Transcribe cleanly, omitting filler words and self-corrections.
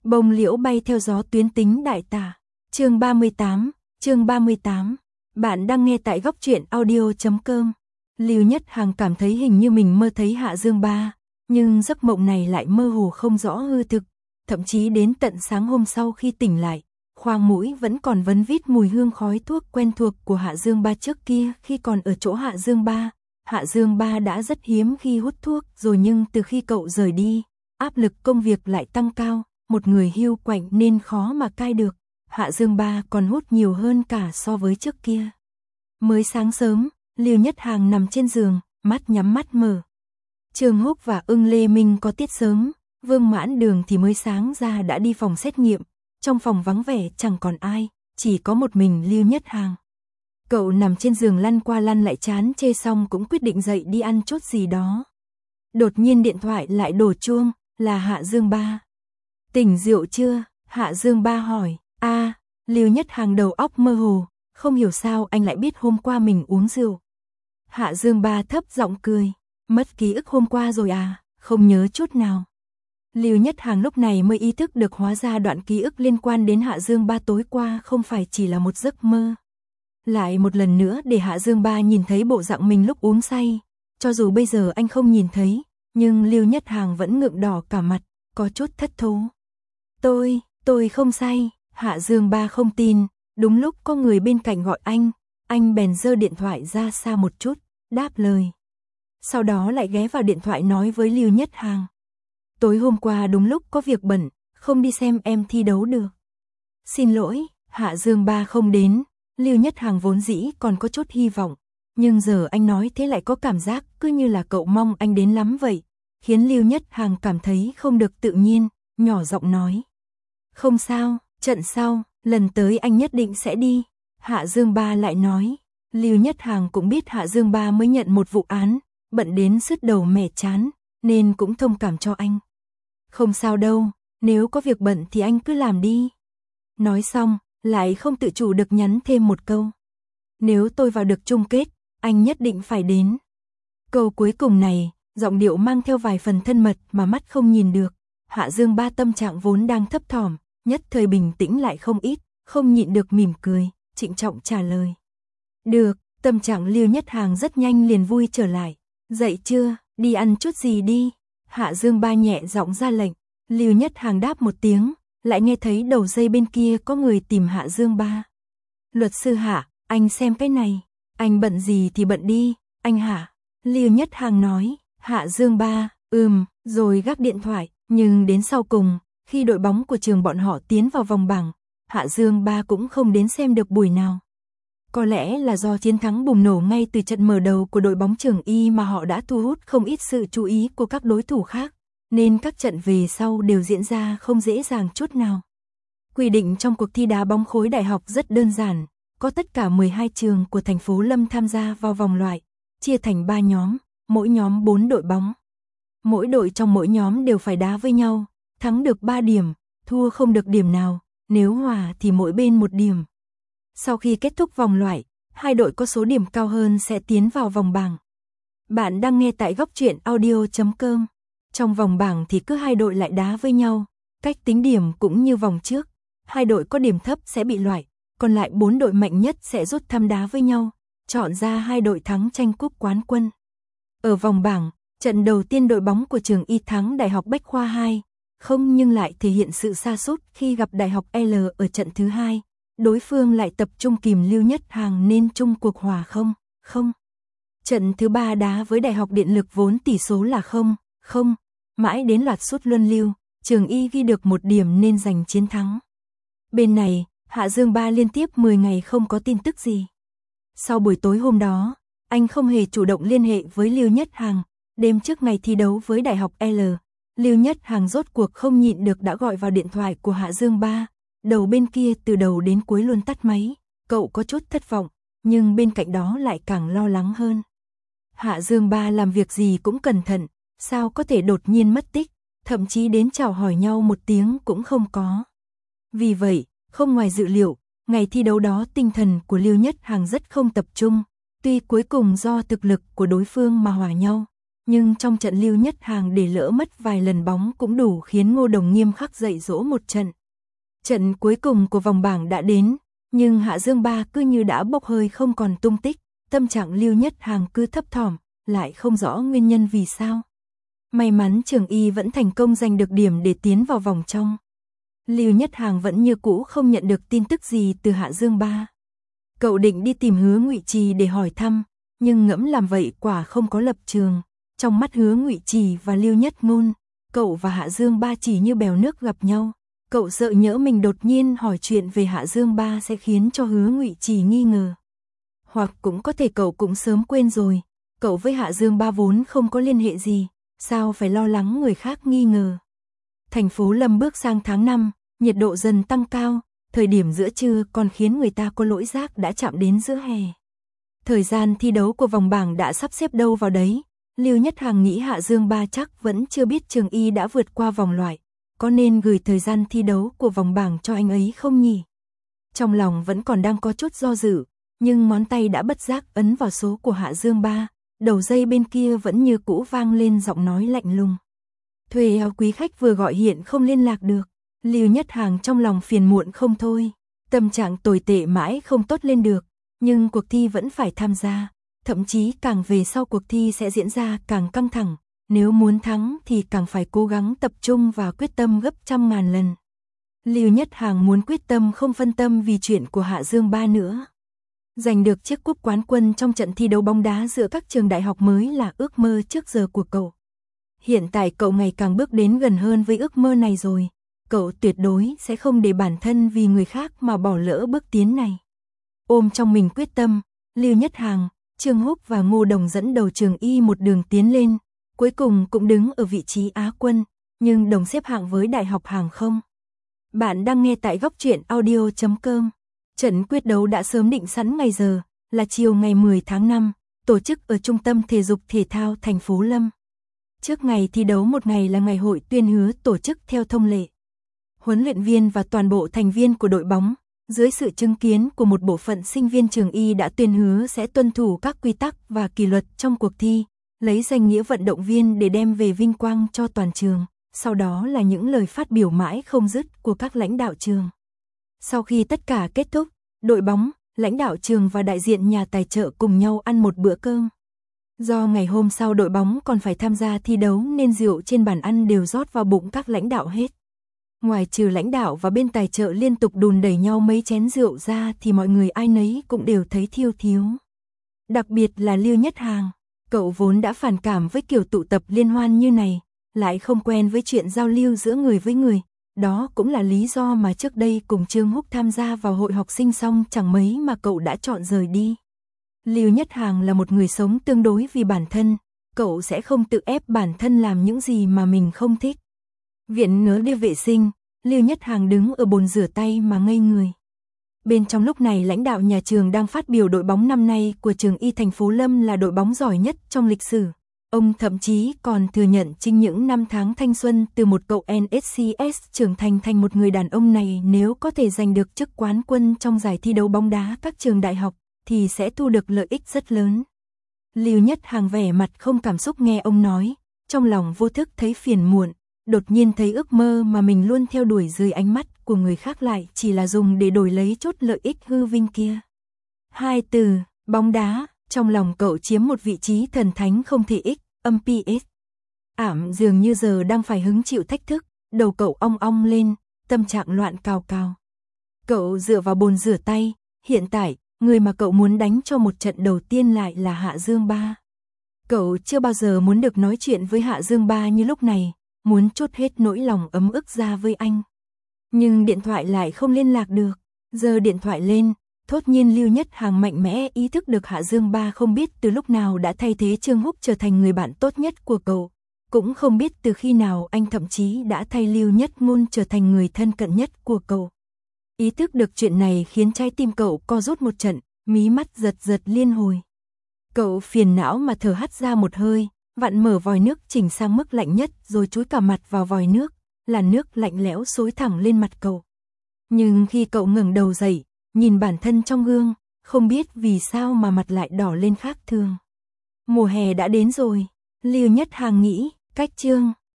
Bông liễu bay theo gió tuyến tính đại tả. Chương 38. Bạn đang nghe tại góc truyện audio.com. Lưu Nhất Hằng cảm thấy hình như mình mơ thấy Hạ Dương Ba, nhưng giấc mộng này lại mơ hồ không rõ hư thực, thậm chí đến tận sáng hôm sau khi tỉnh lại, khoang mũi vẫn còn vấn vít mùi hương khói thuốc quen thuộc của Hạ Dương Ba trước kia khi còn ở chỗ Hạ Dương Ba. Hạ Dương Ba đã rất hiếm khi hút thuốc rồi, nhưng từ khi cậu rời đi, áp lực công việc lại tăng cao, một người hiu quạnh nên khó mà cai được. Hạ Dương Ba còn hút nhiều hơn cả so với trước kia. Mới sáng sớm, Lưu Nhất Hằng nằm trên giường, mắt nhắm mắt mở. Trương Húc và Ưng Lê Minh có tiết sớm, Vương Mãn Đường thì mới sáng ra đã đi phòng xét nghiệm. Trong phòng vắng vẻ chẳng còn ai, chỉ có một mình Lưu Nhất Hằng. Cậu nằm trên giường lăn qua lăn lại chán chê xong cũng quyết định dậy đi ăn chút gì đó. Đột nhiên điện thoại lại đổ chuông, là Hạ Dương Ba. Tỉnh rượu chưa? Hạ Dương Ba hỏi. Lưu Nhất Hằng đầu óc mơ hồ, không hiểu sao anh lại biết hôm qua mình uống rượu. Hạ Dương Ba thấp giọng cười. Mất ký ức hôm qua rồi à? Không nhớ chút nào. Lưu Nhất Hằng lúc này mới ý thức được hóa ra đoạn ký ức liên quan đến Hạ Dương Ba tối qua không phải chỉ là một giấc mơ. Lại một lần nữa để Hạ Dương Ba nhìn thấy bộ dạng mình lúc uống say. Cho dù bây giờ anh không nhìn thấy, nhưng Lưu Nhất Hằng vẫn ngượng đỏ cả mặt, có chút thất thố. Tôi không say. Hạ Dương Ba không tin. Đúng lúc có người bên cạnh gọi anh bèn giơ điện thoại ra xa một chút, đáp lời. Sau đó lại ghé vào điện thoại nói với Lưu Nhất Hằng. Tối hôm qua đúng lúc có việc bận, không đi xem em thi đấu được. Xin lỗi, Hạ Dương Ba không đến. Lưu Nhất Hằng vốn dĩ còn có chút hy vọng, nhưng giờ anh nói thế lại có cảm giác cứ như là cậu mong anh đến lắm vậy, khiến Lưu Nhất Hằng cảm thấy không được tự nhiên, nhỏ giọng nói. Không sao, trận sau, lần tới anh nhất định sẽ đi. Hạ Dương Ba lại nói. Lưu Nhất Hằng cũng biết Hạ Dương Ba mới nhận một vụ án, bận đến sứt đầu mẻ chán, nên cũng thông cảm cho anh. Không sao đâu, nếu có việc bận thì anh cứ làm đi. Nói xong, lại không tự chủ được nhắn thêm một câu. Nếu tôi vào được chung kết, anh nhất định phải đến. Câu cuối cùng này, giọng điệu mang theo vài phần thân mật mà mắt không nhìn được. Hạ Dương Ba tâm trạng vốn đang thấp thỏm, nhất thời bình tĩnh lại không ít, không nhịn được mỉm cười, trịnh trọng trả lời. Được, tâm trạng Lưu Nhất Hằng rất nhanh liền vui trở lại. Dậy chưa, đi ăn chút gì đi. Hạ Dương Ba nhẹ giọng ra lệnh. Lưu Nhất Hằng đáp một tiếng, lại nghe thấy đầu dây bên kia có người tìm Hạ Dương Ba. Luật sư Hạ, anh xem cái này. Anh bận gì thì bận đi, anh Hạ. Lưu Nhất Hằng nói. Hạ Dương Ba, rồi gác điện thoại. Nhưng đến sau cùng, khi đội bóng của trường bọn họ tiến vào vòng bảng, Hạ Dương Ba cũng không đến xem được buổi nào. Có lẽ là do chiến thắng bùng nổ ngay từ trận mở đầu của đội bóng Trường Y mà họ đã thu hút không ít sự chú ý của các đối thủ khác, nên các trận về sau đều diễn ra không dễ dàng chút nào. Quy định trong cuộc thi đá bóng khối đại học rất đơn giản, có tất cả 12 trường của thành phố Lâm tham gia vào vòng loại, chia thành 3 nhóm, mỗi nhóm 4 đội bóng. Mỗi đội trong mỗi nhóm đều phải đá với nhau, thắng được 3 điểm, thua không được điểm nào, nếu hòa thì mỗi bên 1 điểm. Sau khi kết thúc vòng loại, 2 đội có số điểm cao hơn sẽ tiến vào vòng bảng. Bạn đang nghe tại góc truyện audio.com. Trong vòng bảng thì cứ 2 đội lại đá với nhau, cách tính điểm cũng như vòng trước. 2 đội có điểm thấp sẽ bị loại, còn lại 4 đội mạnh nhất sẽ rút thăm đá với nhau, chọn ra 2 đội thắng tranh cúp quán quân. Ở vòng bảng, trận đầu tiên đội bóng của Trường Y thắng Đại học Bách Khoa 2-0 nhưng lại thể hiện sự sa sút khi gặp Đại học L ở trận thứ 2. Đối phương lại tập trung kìm Lưu Nhất Hằng nên chung cuộc hòa 0-0. Trận thứ 3 đá với Đại học Điện lực vốn tỷ số là 0-0. Mãi đến loạt sút luân lưu, Trường Y ghi được 1 điểm nên giành chiến thắng. Bên này, Hạ Dương Ba liên tiếp 10 ngày không có tin tức gì. Sau buổi tối hôm đó, anh không hề chủ động liên hệ với Lưu Nhất Hằng. Đêm trước ngày thi đấu với Đại học L, Lưu Nhất Hằng rốt cuộc không nhịn được đã gọi vào điện thoại của Hạ Dương Ba. Đầu bên kia từ đầu đến cuối luôn tắt máy, cậu có chút thất vọng, nhưng bên cạnh đó lại càng lo lắng hơn. Hạ Dương Ba làm việc gì cũng cẩn thận, sao có thể đột nhiên mất tích, thậm chí đến chào hỏi nhau một tiếng cũng không có. Vì vậy, không ngoài dự liệu, ngày thi đấu đó tinh thần của Lưu Nhất Hằng rất không tập trung, tuy cuối cùng do thực lực của đối phương mà hòa nhau, nhưng trong trận Lưu Nhất Hàng để lỡ mất vài lần bóng cũng đủ khiến Ngô Đồng nghiêm khắc dạy dỗ một trận. Trận cuối cùng của vòng bảng đã đến, nhưng Hạ Dương Ba cứ như đã bốc hơi không còn tung tích, tâm trạng Lưu Nhất Hàng cứ thấp thỏm, lại không rõ nguyên nhân vì sao. May mắn Trường Y vẫn thành công giành được điểm để tiến vào vòng trong. Lưu Nhất Hàng vẫn như cũ không nhận được tin tức gì từ Hạ Dương Ba. Cậu định đi tìm Hứa Ngụy Trì để hỏi thăm, nhưng ngẫm làm vậy quả không có lập trường. Trong mắt Hứa Ngụy Trì và Lưu Nhất Ngôn, cậu và Hạ Dương Ba chỉ như bèo nước gặp nhau. Cậu sợ nhỡ mình đột nhiên hỏi chuyện về Hạ Dương Ba sẽ khiến cho Hứa Ngụy Trì nghi ngờ. Hoặc cũng có thể cậu cũng sớm quên rồi, cậu với Hạ Dương Ba vốn không có liên hệ gì, sao phải lo lắng người khác nghi ngờ. Thành phố Lâm bước sang tháng 5, nhiệt độ dần tăng cao, thời điểm giữa trưa còn khiến người ta có lỗi giác đã chạm đến giữa hè. Thời gian thi đấu của vòng bảng đã sắp xếp đâu vào đấy, Lưu Nhất Hàng nghĩ Hạ Dương Ba chắc vẫn chưa biết Trường Y đã vượt qua vòng loại, có nên gửi thời gian thi đấu của vòng bảng cho anh ấy không nhỉ? Trong lòng vẫn còn đang có chút do dự, nhưng ngón tay đã bất giác ấn vào số của Hạ Dương Ba, đầu dây bên kia vẫn như cũ vang lên giọng nói lạnh lùng. Thuê áo quý khách vừa gọi hiện không liên lạc được. Lưu Nhất Hàng trong lòng phiền muộn không thôi, tâm trạng tồi tệ mãi không tốt lên được, nhưng cuộc thi vẫn phải tham gia, thậm chí càng về sau cuộc thi sẽ diễn ra càng căng thẳng, nếu muốn thắng thì càng phải cố gắng tập trung và quyết tâm gấp trăm ngàn lần. Lưu Nhất Hàng muốn quyết tâm không phân tâm vì chuyện của Hạ Dương Ba nữa. Giành được chiếc cúp quán quân trong trận thi đấu bóng đá giữa các trường đại học mới là ước mơ trước giờ của cậu. Hiện tại cậu ngày càng bước đến gần hơn với ước mơ này rồi. Cậu tuyệt đối sẽ không để bản thân vì người khác mà bỏ lỡ bước tiến này. Ôm trong mình quyết tâm, Lưu Nhất Hàng, Trương Húc và Ngô Đồng dẫn đầu Trường Y một đường tiến lên, cuối cùng cũng đứng ở vị trí Á quân, nhưng đồng xếp hạng với Đại học Hàng không. Bạn đang nghe tại góc truyện audio.com. Trận quyết đấu đã sớm định sẵn ngày giờ, là chiều ngày 10 tháng 5, tổ chức ở Trung tâm Thể dục Thể thao thành phố Lâm. Trước ngày thi đấu một ngày là ngày hội tuyên hứa tổ chức theo thông lệ. Huấn luyện viên và toàn bộ thành viên của đội bóng, dưới sự chứng kiến của một bộ phận sinh viên Trường Y đã tuyên hứa sẽ tuân thủ các quy tắc và kỷ luật trong cuộc thi, lấy danh nghĩa vận động viên để đem về vinh quang cho toàn trường. Sau đó là những lời phát biểu mãi không dứt của các lãnh đạo trường. Sau khi tất cả kết thúc, đội bóng, lãnh đạo trường và đại diện nhà tài trợ cùng nhau ăn một bữa cơm. Do ngày hôm sau đội bóng còn phải tham gia thi đấu nên rượu trên bàn ăn đều rót vào bụng các lãnh đạo hết. Ngoài trừ lãnh đạo và bên tài trợ liên tục đùn đẩy nhau mấy chén rượu ra thì mọi người ai nấy cũng đều thấy thiêu thiếu. Đặc biệt là Lưu Nhất Hàng, cậu vốn đã phản cảm với kiểu tụ tập liên hoan như này, lại không quen với chuyện giao lưu giữa người với người. Đó cũng là lý do mà trước đây cùng Trương Húc tham gia vào hội học sinh xong chẳng mấy mà cậu đã chọn rời đi. Lưu Nhất Hàng là một người sống tương đối vì bản thân, cậu sẽ không tự ép bản thân làm những gì mà mình không thích. Viện nớ đi vệ sinh, Lưu Nhất Hàng đứng ở bồn rửa tay mà ngây người. Bên trong lúc này lãnh đạo nhà trường đang phát biểu đội bóng năm nay của Trường Y thành phố Lâm là đội bóng giỏi nhất trong lịch sử. Ông thậm chí còn thừa nhận chính những năm tháng thanh xuân từ một cậu NSCS trưởng thành thành một người đàn ông này nếu có thể giành được chức quán quân trong giải thi đấu bóng đá các trường đại học thì sẽ thu được lợi ích rất lớn. Lưu Nhất Hàng vẻ mặt không cảm xúc nghe ông nói, trong lòng vô thức thấy phiền muộn, đột nhiên thấy ước mơ mà mình luôn theo đuổi dưới ánh mắt của người khác lại chỉ là dùng để đổi lấy chút lợi ích hư vinh kia. Hai từ, bóng đá, trong lòng cậu chiếm một vị trí thần thánh không thể ích, âm PS. Ảm dường như giờ đang phải hứng chịu thách thức, đầu cậu ong ong lên, tâm trạng loạn cào cào. Cậu dựa vào bồn rửa tay, hiện tại, người mà cậu muốn đánh cho một trận đầu tiên lại là Hạ Dương Ba. Cậu chưa bao giờ muốn được nói chuyện với Hạ Dương Ba như lúc này, muốn trút hết nỗi lòng ấm ức ra với anh. Nhưng điện thoại lại không liên lạc được, giờ điện thoại lên, thốt nhiên Lưu Nhất Hàng mạnh mẽ ý thức được Hạ Dương Ba không biết từ lúc nào đã thay thế Trương Húc trở thành người bạn tốt nhất của cậu, cũng không biết từ khi nào anh thậm chí đã thay Lưu Nhất Ngôn trở thành người thân cận nhất của cậu. Ý thức được chuyện này khiến trái tim cậu co rút một trận, mí mắt giật giật liên hồi. Cậu phiền não mà thở hắt ra một hơi, vặn mở vòi nước chỉnh sang mức lạnh nhất rồi chúi cả mặt vào vòi nước, làn nước lạnh lẽo xối thẳng lên mặt cậu. Nhưng khi cậu ngẩng đầu dậy, nhìn bản thân trong gương, không biết vì sao mà mặt lại đỏ lên khác thường. Mùa hè đã đến rồi, Lưu Nhất Hàng nghĩ, cách chương